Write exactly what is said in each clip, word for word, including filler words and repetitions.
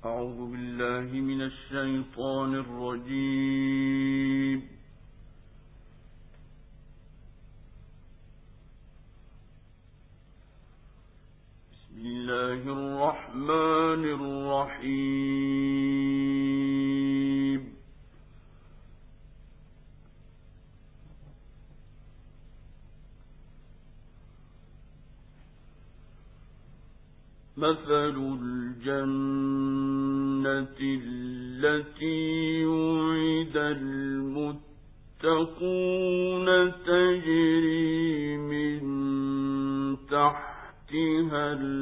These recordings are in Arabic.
أعوذ بالله من الشيطان الرجيم. بسم الله الرحمن الرحيم. مثل الجنة التي وعد المتقون تجري من تحتها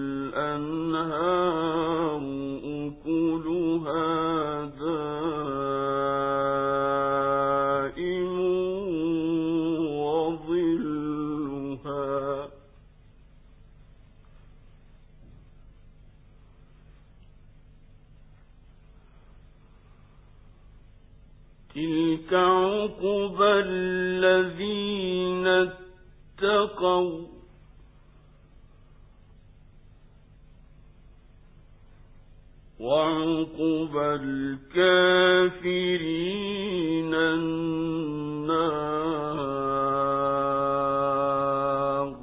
الأنهار أكلها دائم وظلها تلك عقبى الذين اتقوا وعقبى الكافرين النار.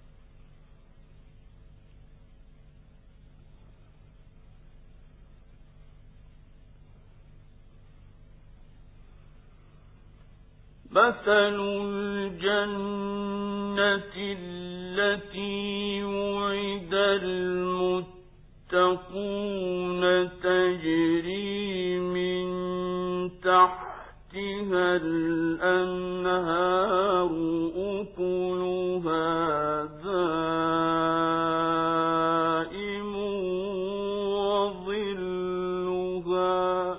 مثل الجنة التي وعد المتقون تجري من تحتها الأنهار أكلها دائم وظلها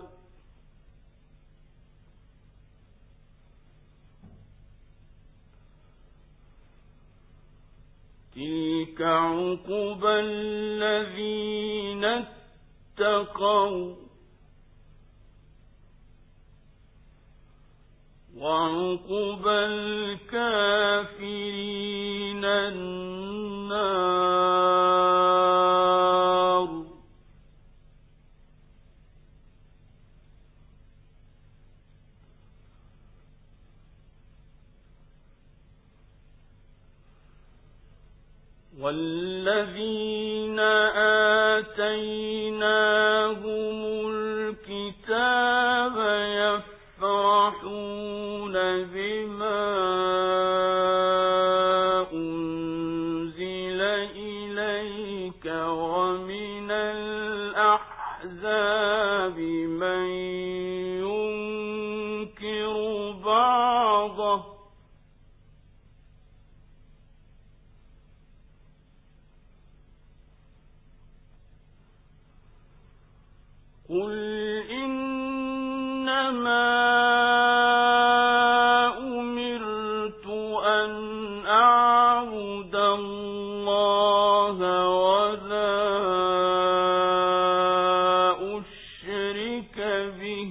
تلك عقبى الذين اتقوا وعقبى الكافرين النار. والذين آتيناهم الكتاب يفرحون بما أنزل إليك ومن الأحزاب من ينكر بعضه قل إنما أمرت أن أعبد الله ولا أشرك به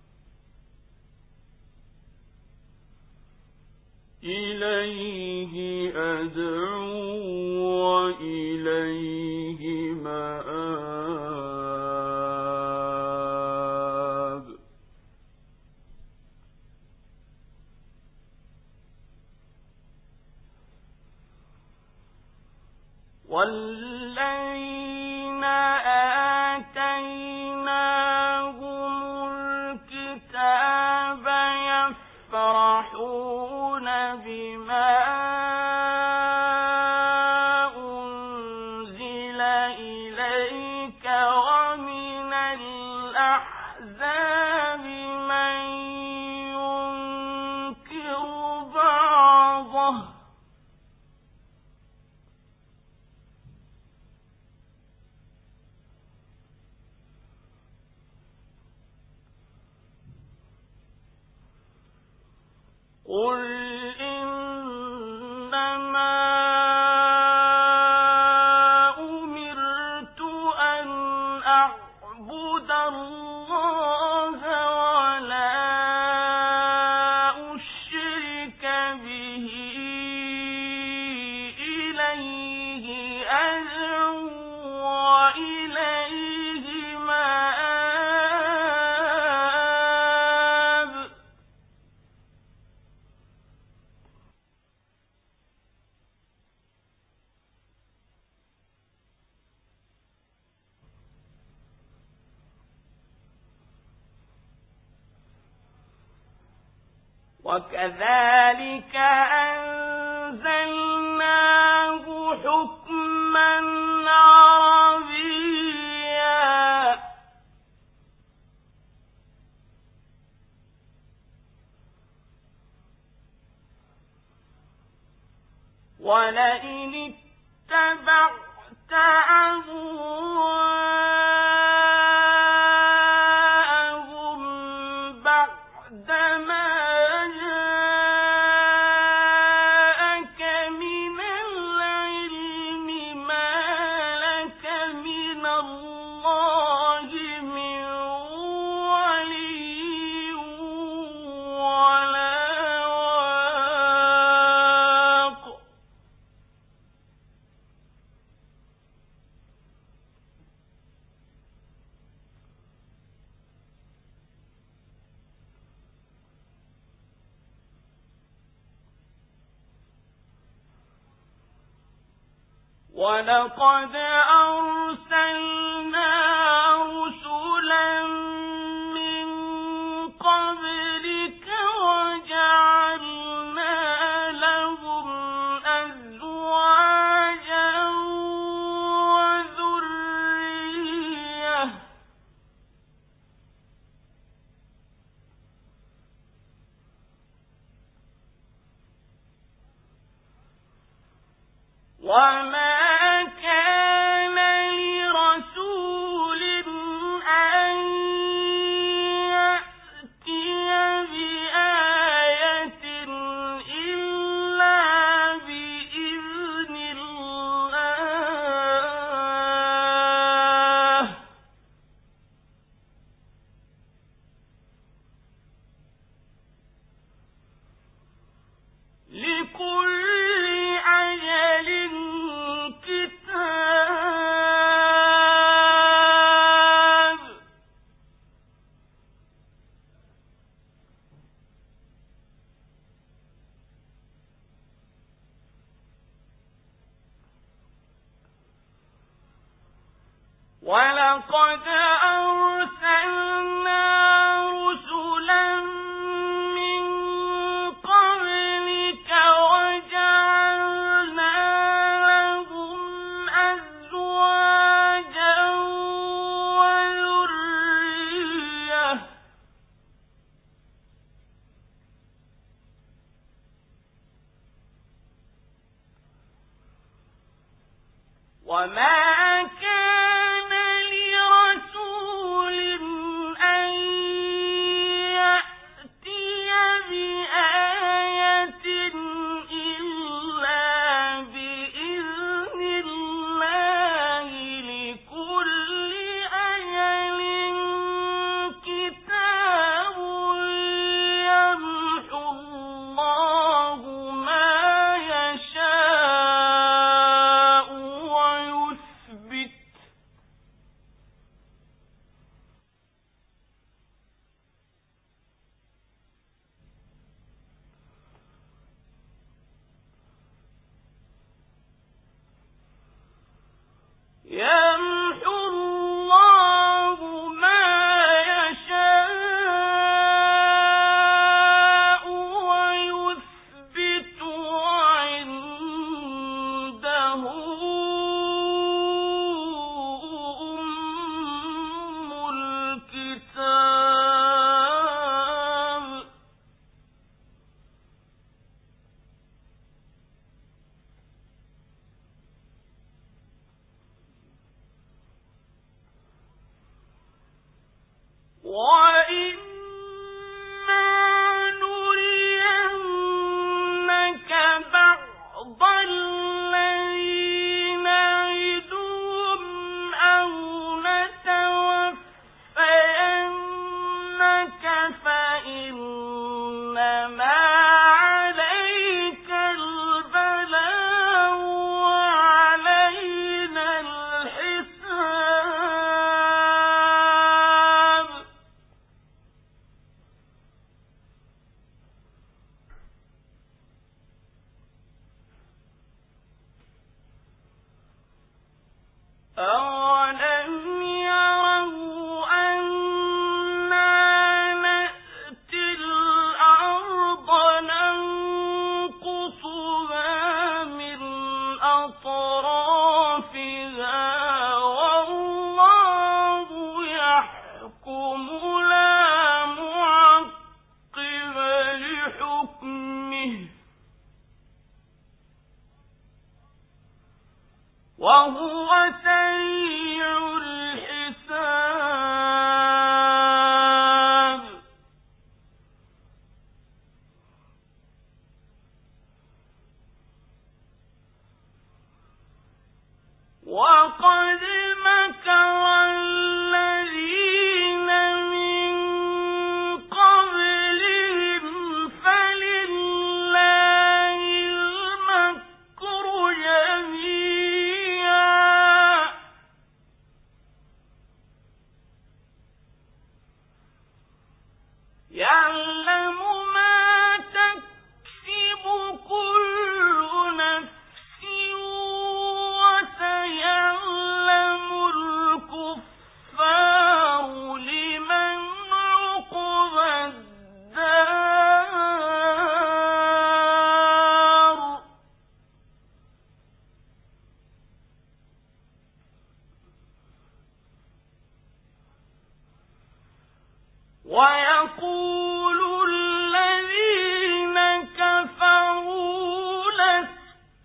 إليه أدعو وإليه مآب. والذين آتيناهم الكتاب يفرحون بما أنزل إليك ومن الأحزاب من ينكر بعضه قل إنما أمرت أن أعبد الله ولا أشرك به إليه أدعو وإليه مآب. وكذلك أنزلناه حكما عربيا ولئن اتبعت أهواءهم بعد ما جاءك من العلم ما لك من الله من ولي ولا واق ولقد أرسلنا رسلا من قبلك وجعلنا لهم أزواجا وذرية وما كان لرسول أن يأتي بآية إلا بإذن الله لكل أجل كتاب ولقد أرسلنا رسلا من قبلك وجعلنا لهم أزواجا وذرية وما كان لرسول أن يأتي بآية إلا بإذن الله لكل أجل كتاب يمحو الله ما يشاء ويثبت يمحو الله ما يشاء ويثبت وعنده أم الكتاب وإما نرينك بعض الذي نعدهم أو نتوفينك فإنما عليك البلاغ وعلينا الحساب أولم يروا أنا نأتي الأرض ويقول الذين كفروا لست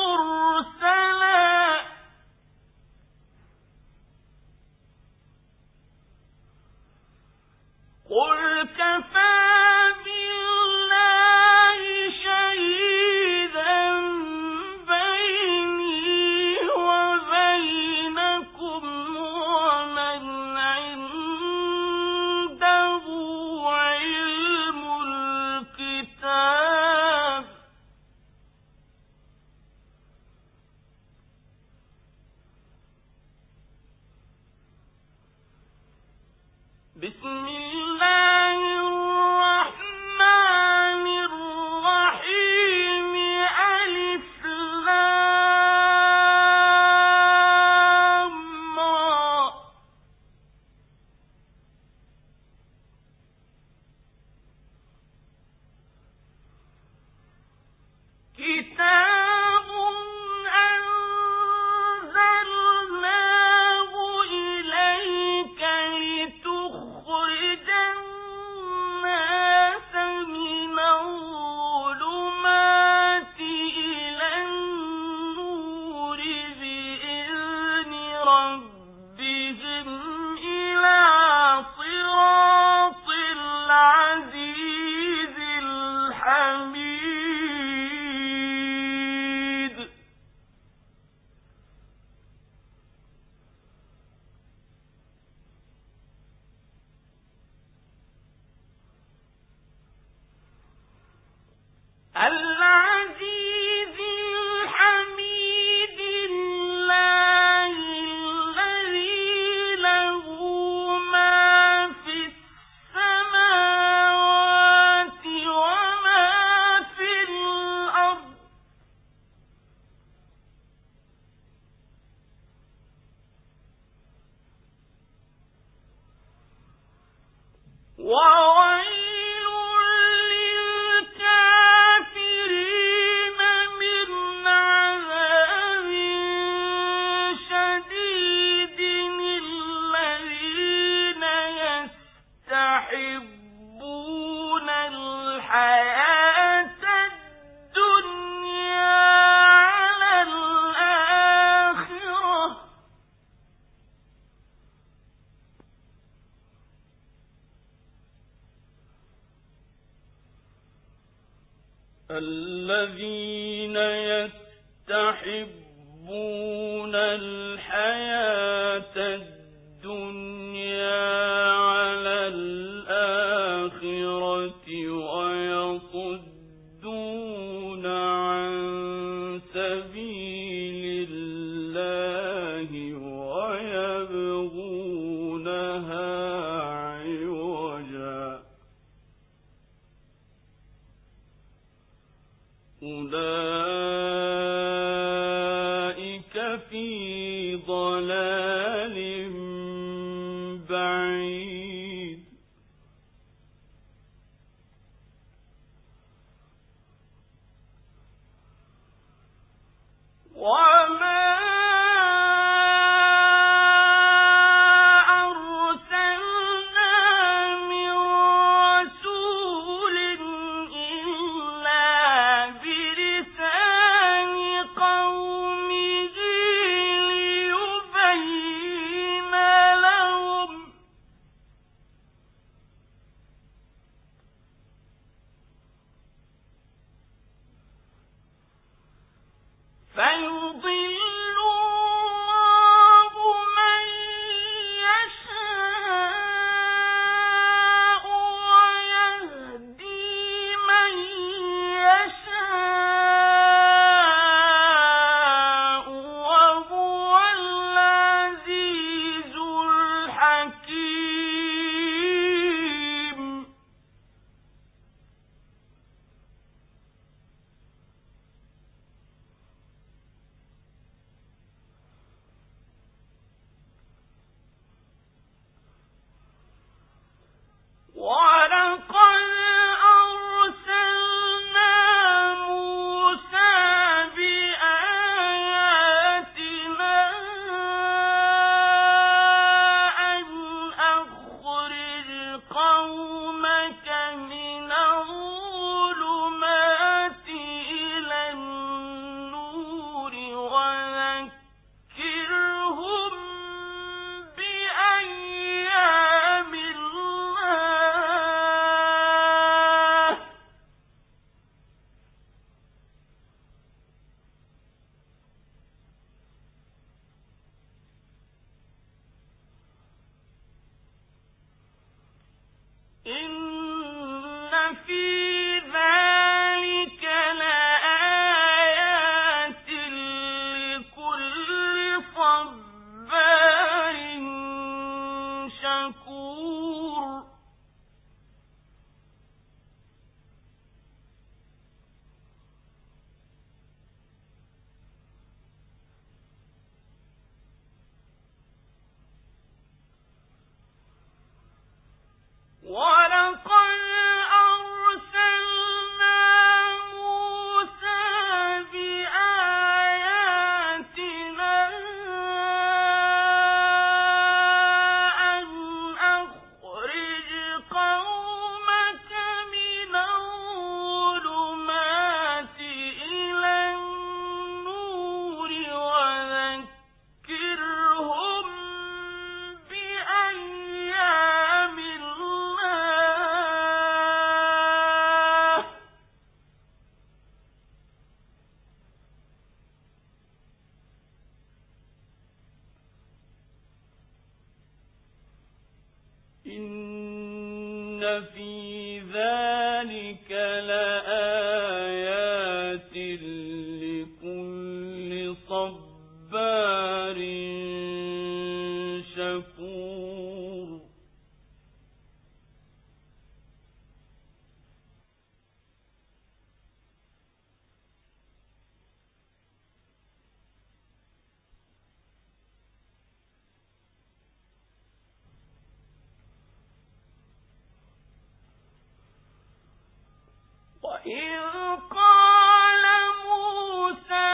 مرسلا قل كفى بالله شهيدا بيني وبينكم ومن عنده علم الكتاب بسم الله الرحمن الرحيم ألف لام را كتاب أنزلناه إليك لتخرج الناس من الظلمات إلى النور بإذن ربهم إلى صراط العزيز الحميد العزيز الحميد الله الذي له ما في السماوات وما في الأرض وويل للكافرين من عذاب شديد الذين يستحبون الحياة الدنيا على الآخرة الذين يستحبون الحياة الدنيا على الآخرة ويصدون عن سبيل الله ويبغونها عوجا أولئك في ضلال بعيد وما بلسان قومه ليبين إن في ذلك لآيات لكل صبار شكور ولقد أرسلنا موسى بآياتنا أن أخرج قومك من الظلمات إلى النور وذكرهم بأيام الله إن في ذلك لآيات لكل صبار شكور وإذ قال موسى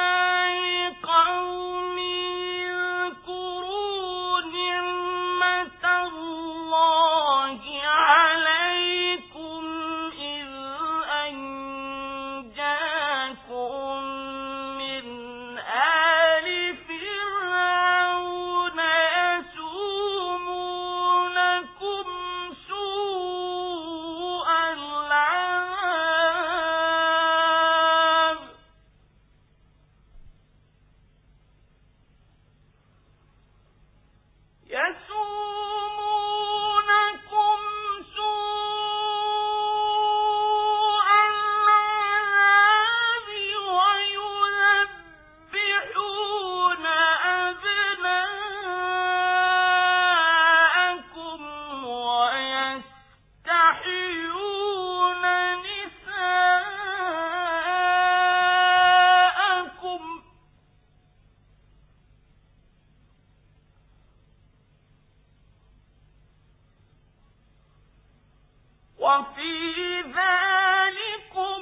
لقومه اذكروا نعمة الله عليكم إذ أنجاكم من آل فرعون يسومونكم سوء العذاب يسومونكم سوء العذاب ويذبحون أبناءكم ويستحيون نساءكم وفي ذلكم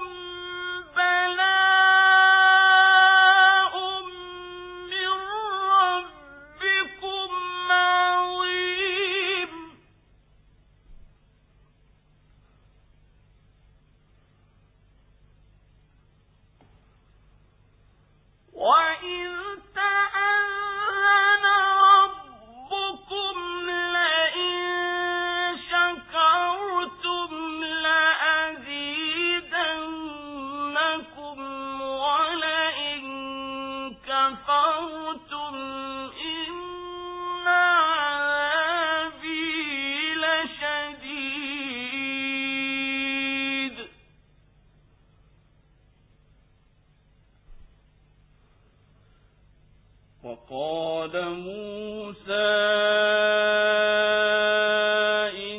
بلاء من ربكم عظيم وإذ تأذن ربكم لئن شكرتم لأزيدنكم ولئن كفرتم إن عذابي لشديد وقال موسى إن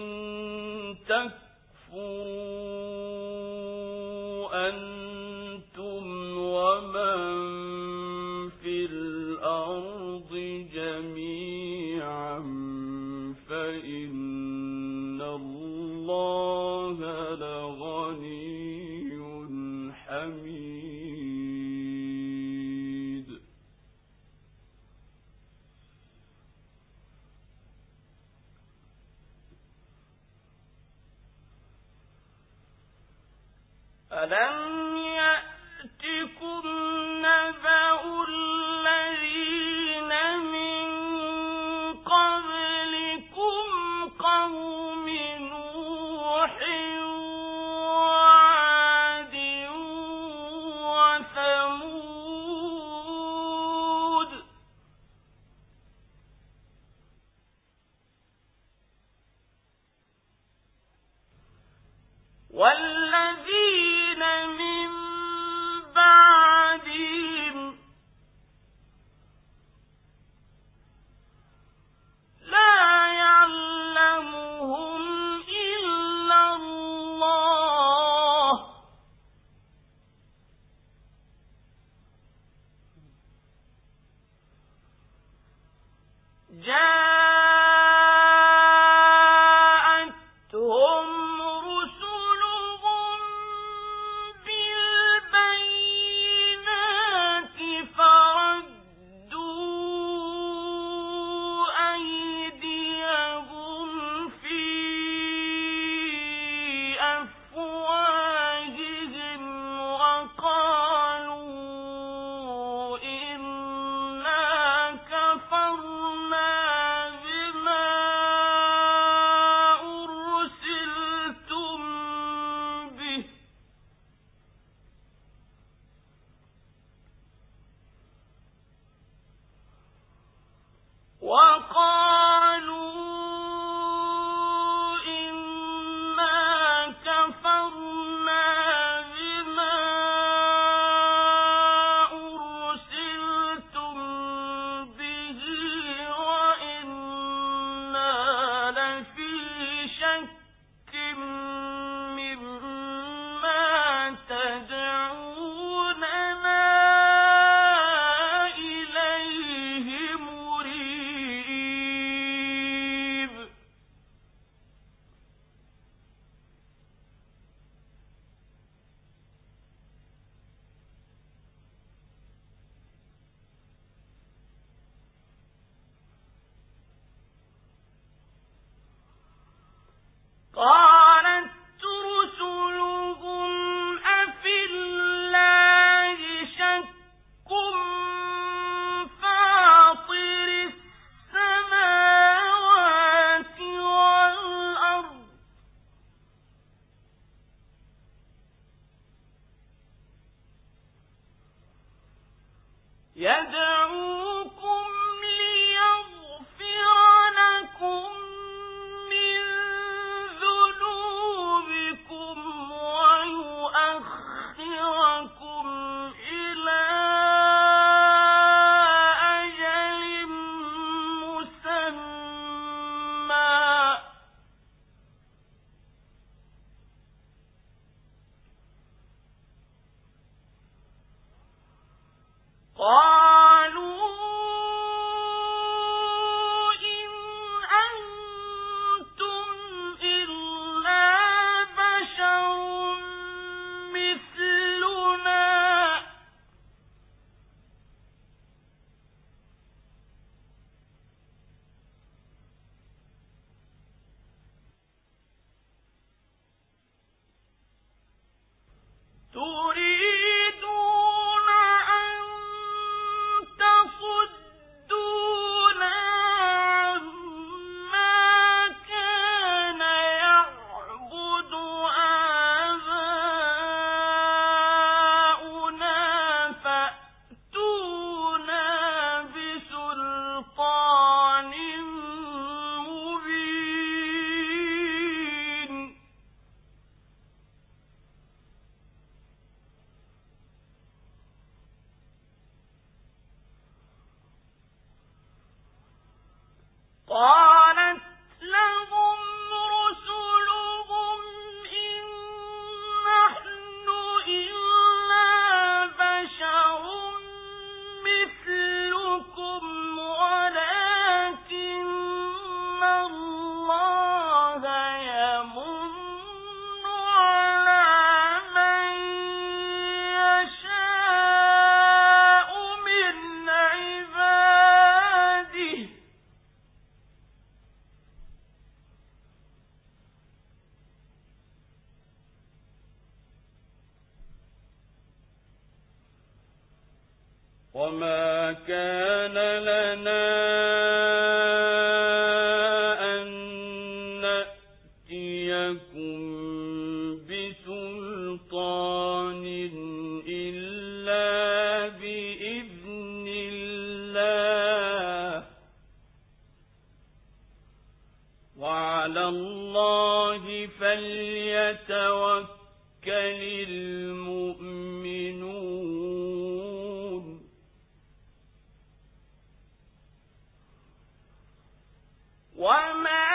تكفروا أنتم ومن في الأرض جميعا فإن الله لغني حميد ألم يأتكم نبأ الذين من قبلكم قوم نوح وعاد وثمود والذين من بعدهم لا يعلمهم إلا الله جاءتهم رسلهم بالبينات فردوا أيديهم في أفواههم وقالوا إنا كفرنا بما أرسلتم به وقالوا إنا كفرنا بما أرسلتم به وإنا لفي شك مما تدعوننا إليه مريب قالت رسلهم أفي الله شك فاطر السماوات والأرض يدعوكم ليغفر لكم من ذنوبكم ويؤخركم إلى أجل مسمى قالوا إن أنتم إلا بشر مثلنا تريدون أن تصدونا عما كان يعبد آباؤنا فأتونا بسلطان مبين قالت لهم رسلهم إن نحن إلا بشر مثلكم ولكن الله يمن على من يشاء من عباده وما كان لنا أن نأتيكم بسلطان إلا بإذن الله وعلى الله فليتوكل المؤمنون وما